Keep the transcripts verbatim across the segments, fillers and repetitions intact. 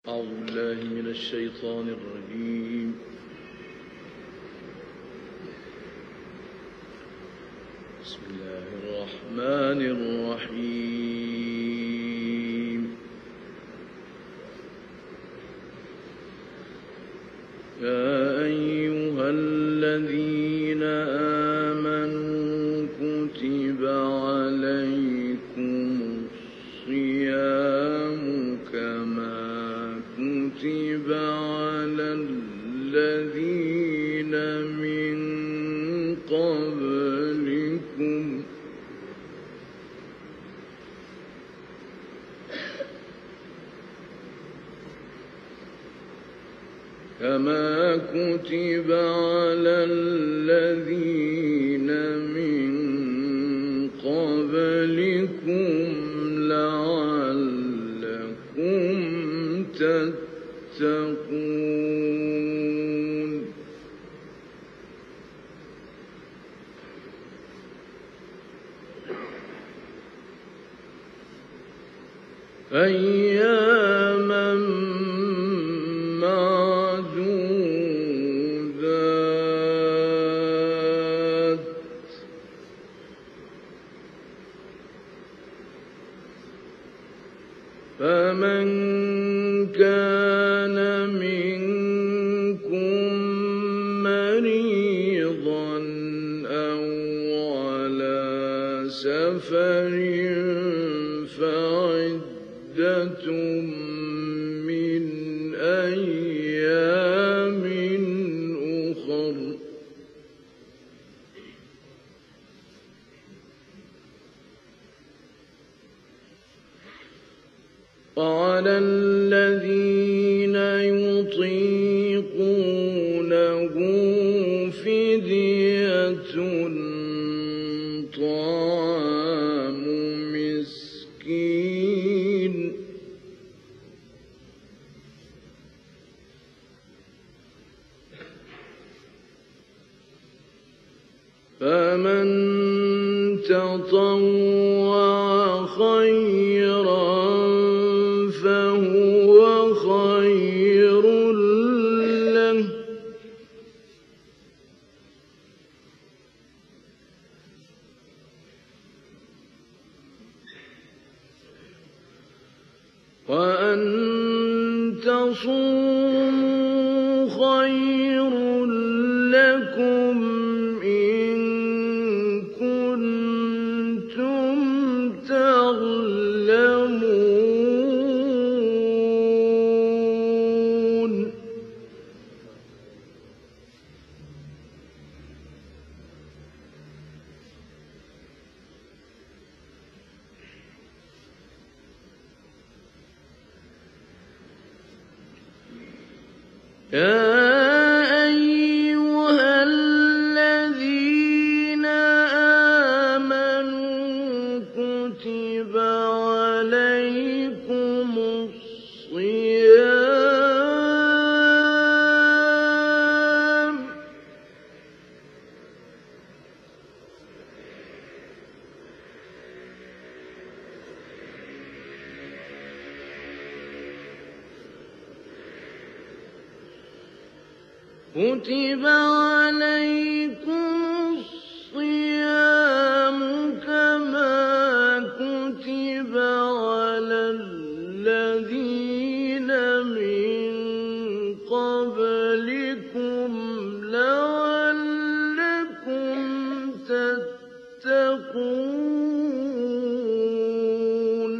أعوذ بالله من الشيطان الرجيم. بسم الله الرحمن الرحيم. يا أيها الذين آمنوا كتب عليكم الصيام كما كتب على الذين من قبلكم كما كتب على الذين من قبلكم لعلكم تتقون. أياما معدودات فمن كان منكم مريضا أو على سفر فعدة من أيام أخر. وعلى الذين يطيقونه فدية طعام مسكين فمن تطوع خيرا فهو خير له وأن تصوموا خير لكم إن كنتم تعلمون. يا أيها الذين آمنوا كتب عليكم الصيام كتب عليكم الصيام كما كتب على الذين من قبلكم لعلكم تتقون.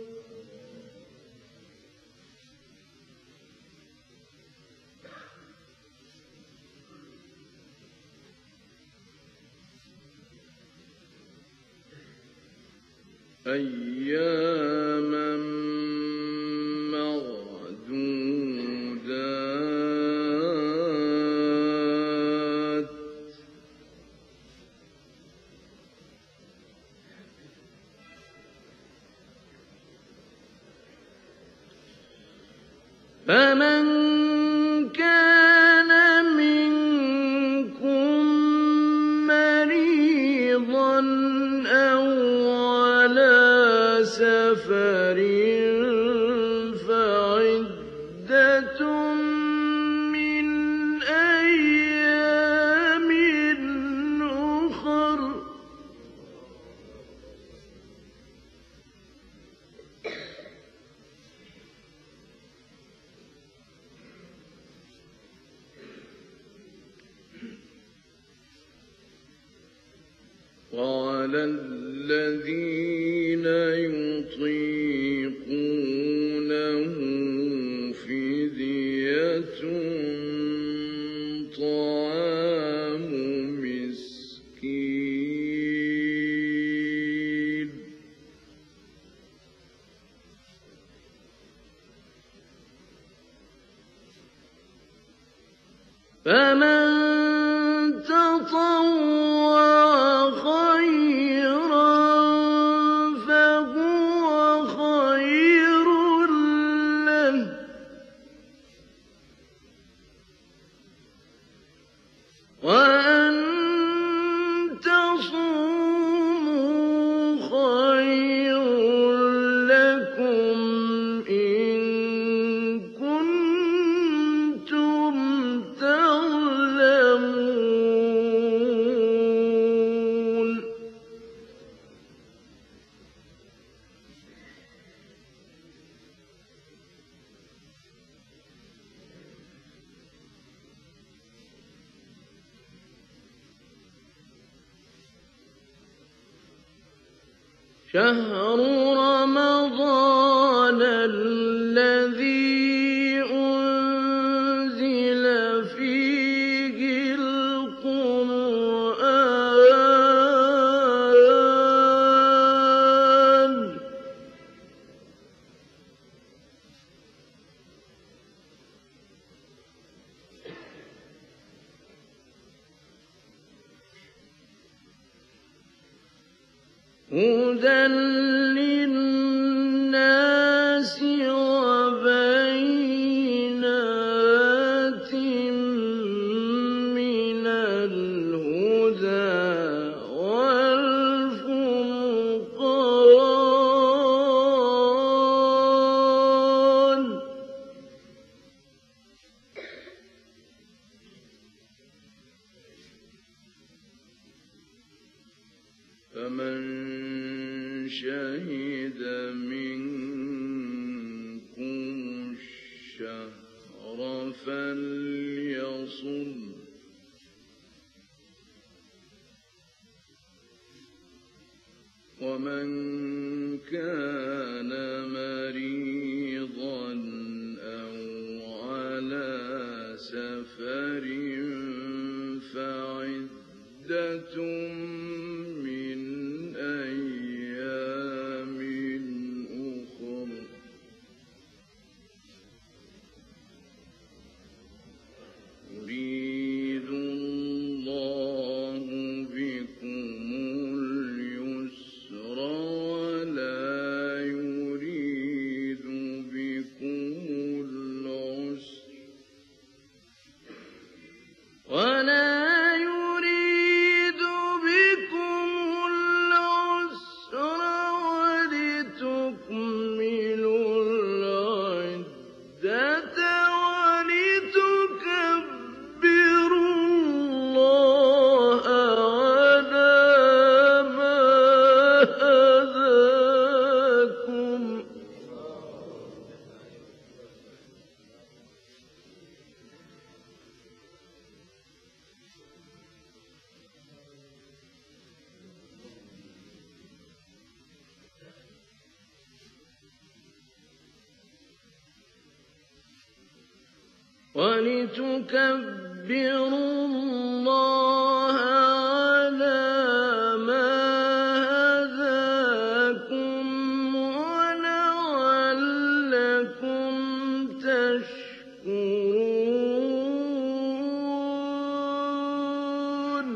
أياما معدودات فمن كان منكم مريضا أو على سفر فعدة وعلى الذين يطيقونه فدية طعام مسكين فمن تطوع خيرا فهو خير له وأن تصوموا خير لكم إن كنتم تعلمون شهر رمضان الذي أنزل فيه القرآن هدى للناس وبينات من الهدى والفرقان فمن شهد منكم الشهر فليصم ومن كان مريضا أو على سفر فعدة من أيام أخر يريد الله بكم اليسر ولا يريد بكم العسر ولا يريد بكم العسر ولتكملوا العدة ولتكبروا الله على ما هداكم ولتكبروا الله على ما هداكم ولعلكم تشكرون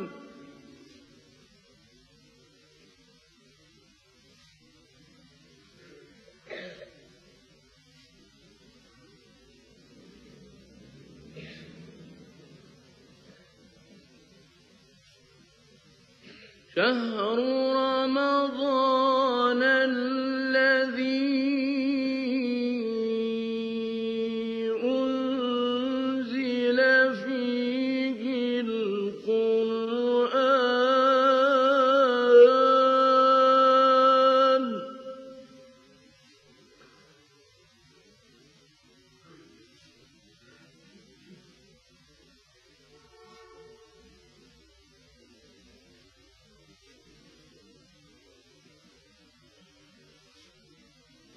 شهر رمضان الذي أنزل فيه القرآن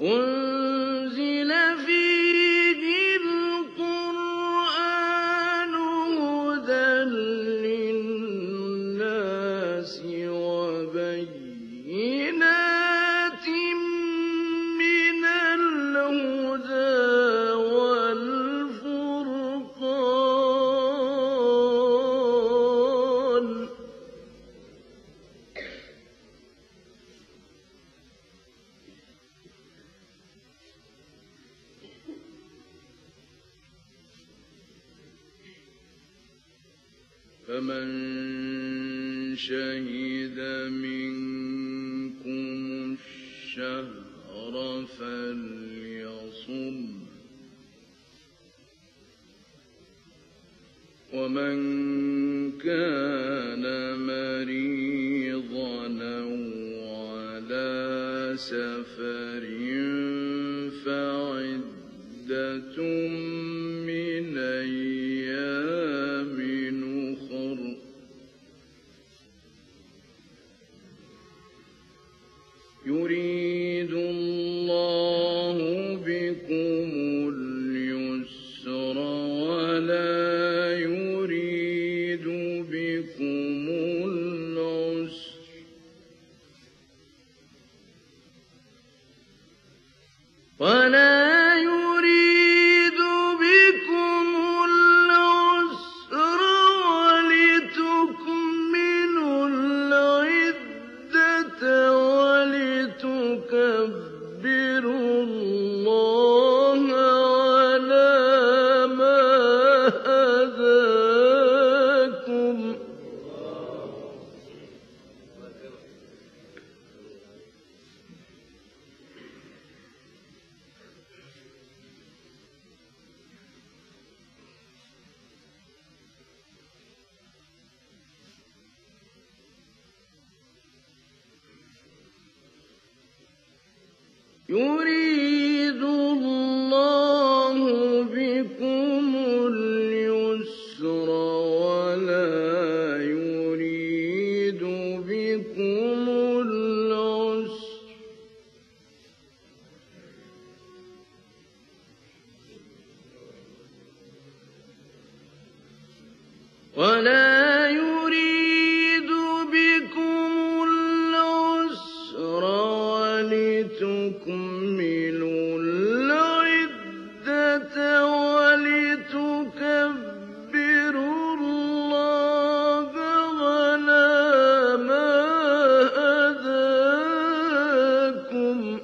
أُنزِلَ فِيهِ الْقُرْآنُ هُدًى لِّلنَّاسِ وَبَيِّنَاتٍ مِّنَ الْهُدَىٰ وَالْفُرْقَانِ ۚ فَمَن شَهِدَ مِنكُمُ الشَّهْرَ فَلْيَصُمْهُ ۖ وَمَن كَانَ مَرِيضًا أَوْ عَلَىٰ سَفَرٍ فَعِدَّةٌ مِّنْ أَيَّامٍ أُخَرَ ۗ يُرِيدُ اللَّهُ بِكُمُ الْيُسْرَ وَلَا يُرِيدُ بِكُمُ الْعُسْرَ وَلَا يُرِيدُ بِكُمُ الْعُسْرَ وَلِتُكْمِلُوا الْعِدَّةَ وَلِتُكَبِّرُوا اللَّهَ عَلَىٰ مَا هَدَاكُمْ ۗ يُرِيدُ اللَّهُ بِكُمُ الْيُسْرَ وَلَا يُرِيدُ بِكُمُ الْعُسْرَ وَلَا يُرِيدُ بِكُمُ الْعُسْرَ وَلِتُكْمِلُوا الْعِدَّةَ وَلِتُكَبِّرُوا اللَّهَ عَلَىٰ مَا هَدَاكُمْ ۗ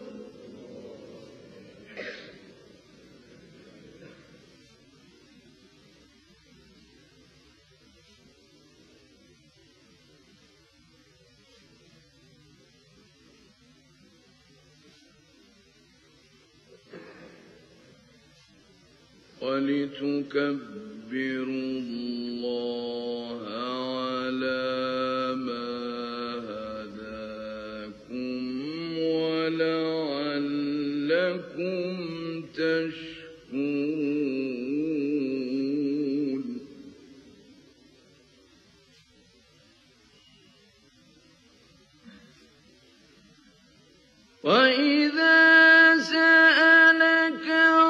وَلِتُكَبِّرُوا اللَّهَ عَلَىٰ مَا هَدَاكُمْ وَلَعَلَّكُمْ تَشْكُرُونَ. وَإِذَا سَأَلَكَ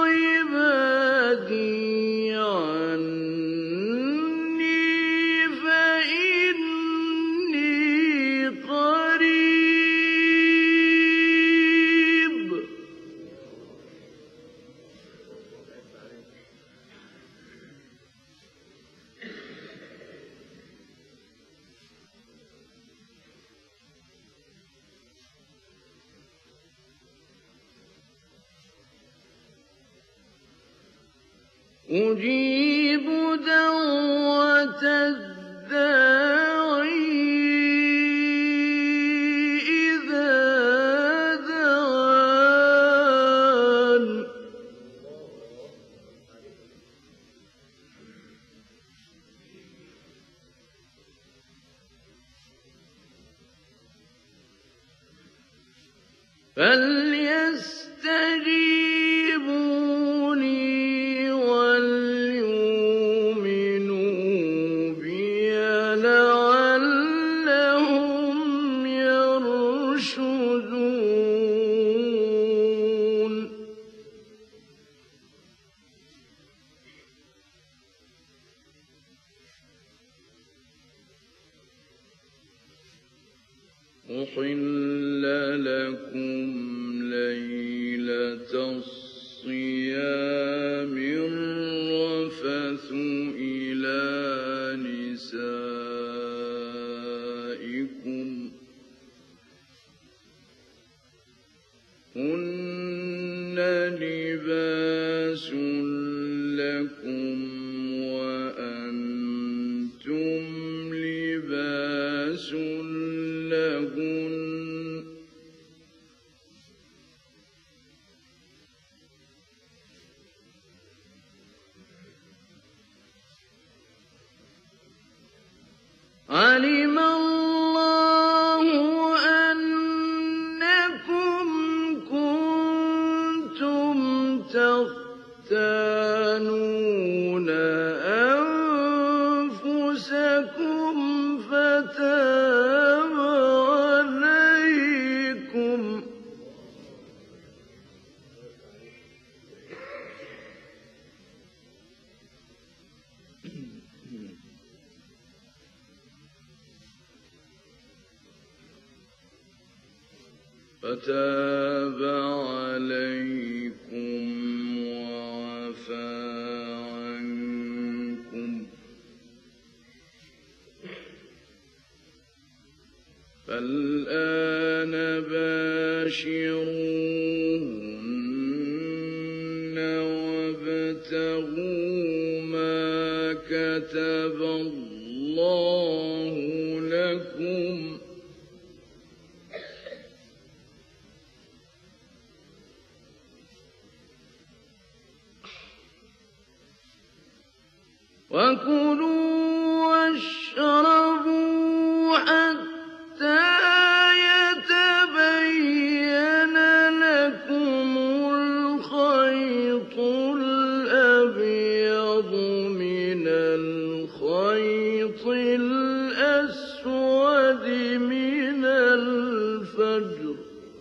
عِبَادِي عَنِّي فَإِنِّي قَرِيبٌ أُجِيبُ دَعْوَةَ الدَّاعِ إِذَا دَعَانِ فَلْيَسْتَجِيبُوا لِي وَلْيُؤْمِنُوا بِي لَعَلَّهُمْ يَرْشُدُونَ. أحل لكم ليلة الصيام الرفث إلى نسائكم هن لباس لكم وأنتم لباس لهن علم الله أنكم كنتم تختانون أنفسكم فتاب عليكم فتاب عليكم وعفى عنكم فالآن باشروهن وابتغوا ما كتب الله لكم وكلوا واشربوا حتى يتبين لكم الخيط الأبيض من الخيط الأسود من الفجر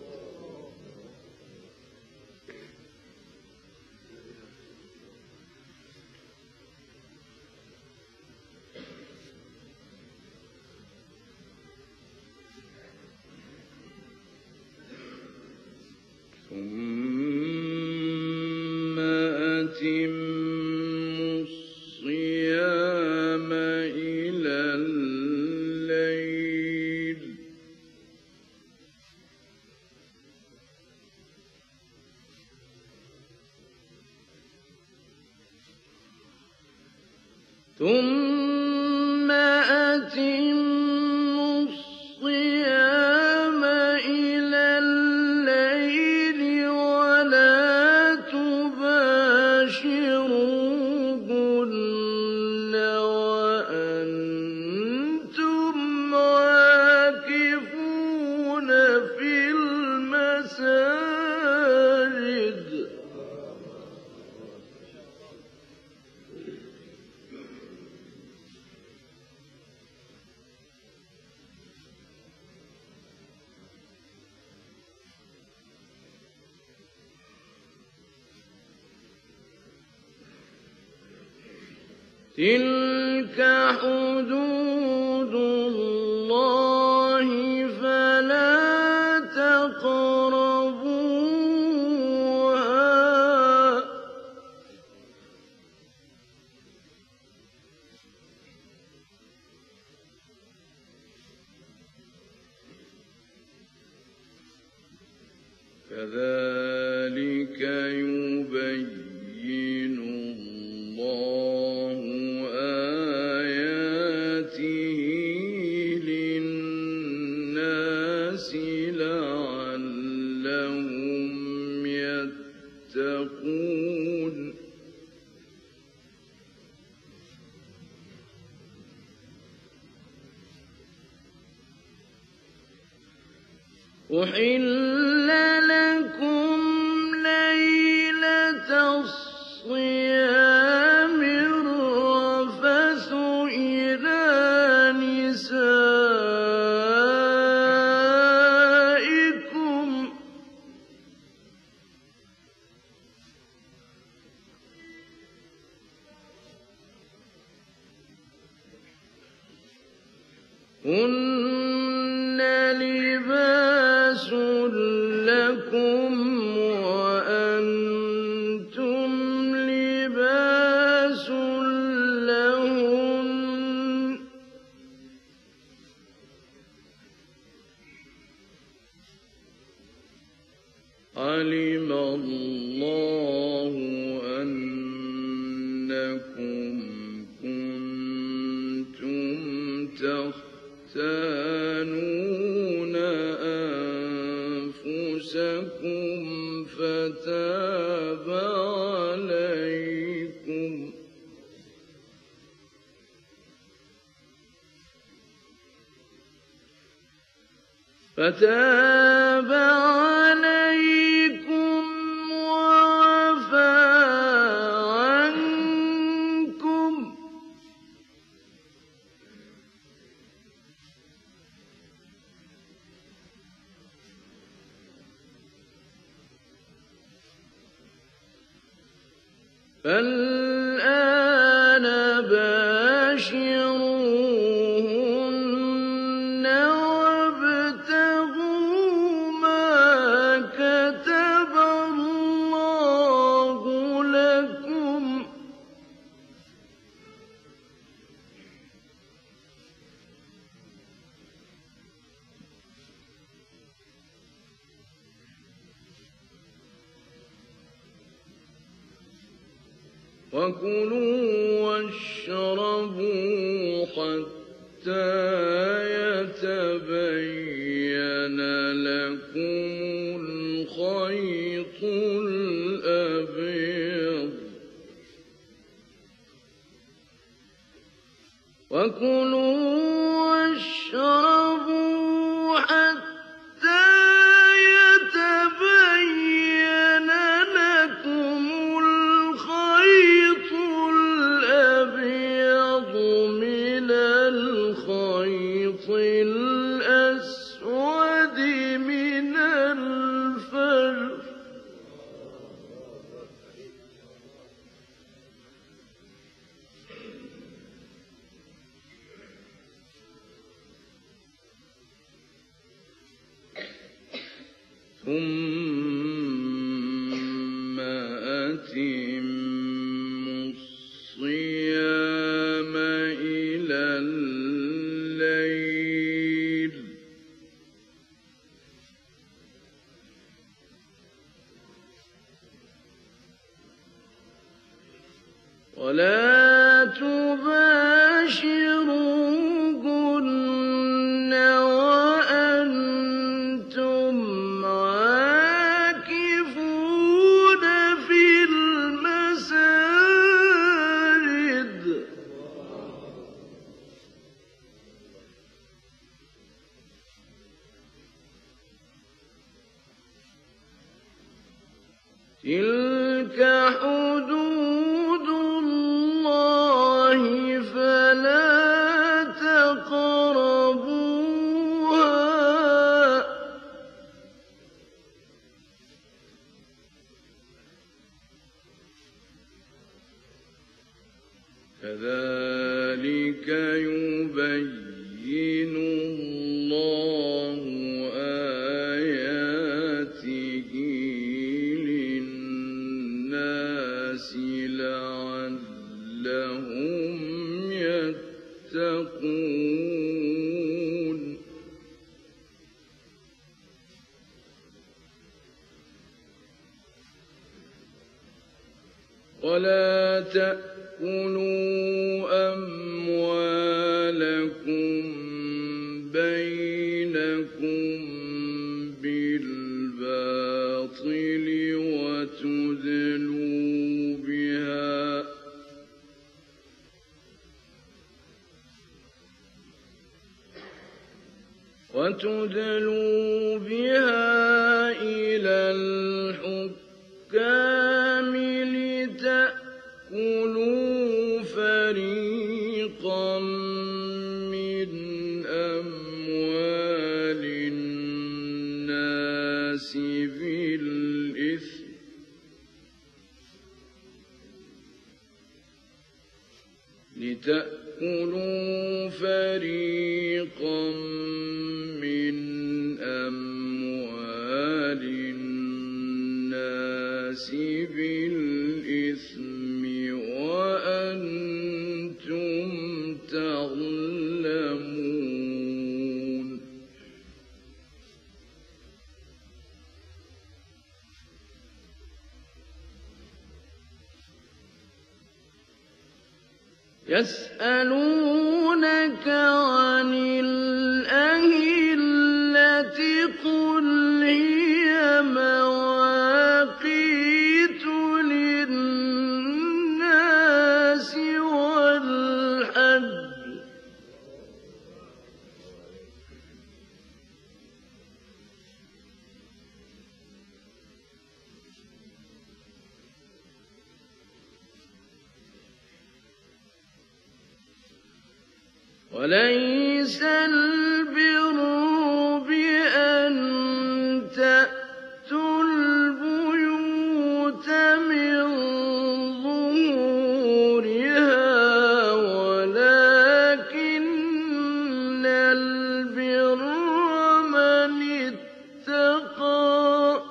ثم أتموا الصيام إلى الليل ثم أتموا الصيام إلى الليل ولا تباشروهن وأنتم عاكفون في المساجد تلك حدود الله فلا تقربوها كذلك يبين الله آياته للناس لعلهم يتقون أحل لكم ليلة الصيام الرفث إلى نسائكم هن لباس أنكم كنتم تختانون أنفسكم فتاب عليكم فتاب عليكم وعفى عنكم فالآن باشروهن وابتغوا ما كتب الله لكم وكلوا واشربوا حتى يتبين لكم الخيط الأبيض وكلوا واشربوا حتى يتبين لكم الخيط الأبيض من الخيط الأسود من الفجر ثم أتموا الصيام إلى الليل ولا تباشروهن وأنتم عاكفون في المساجد تلك حدود الله فلا تقربوها كذلك يبين الله آياته للناس لعلهم يتقون ولا تأكلوا أموالكم بينكم بالباطل وتدلوا بها وتدلوا بها إلى الحكام لتأكلوا فريقا من أموال الناس بالإثم لتأكلوا فريقا من أموال الناس بالإثم وأنتم تعلمون يسألونك عن الأهلة قل هي مواقيت للناس والحج وليس البر بأن تأتوا البيوت من ظهورها ولكن البر من اتقى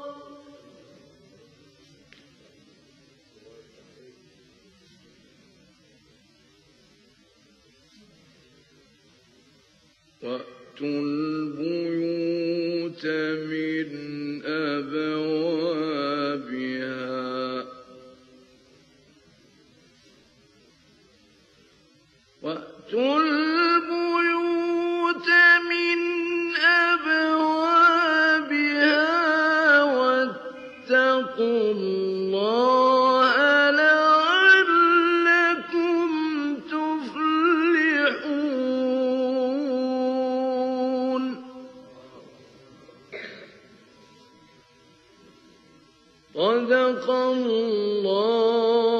وَأْتُوا الْبُيُوتَ مِنْ أَبْوَابِهَا وَأْتُوا الْبُيُوتَ مِنْ أَبْوَابِهَا وَاتَّقُوا اللَّهَ لَعَلَّكُمْ تُفْلِحُونَ. صدق الله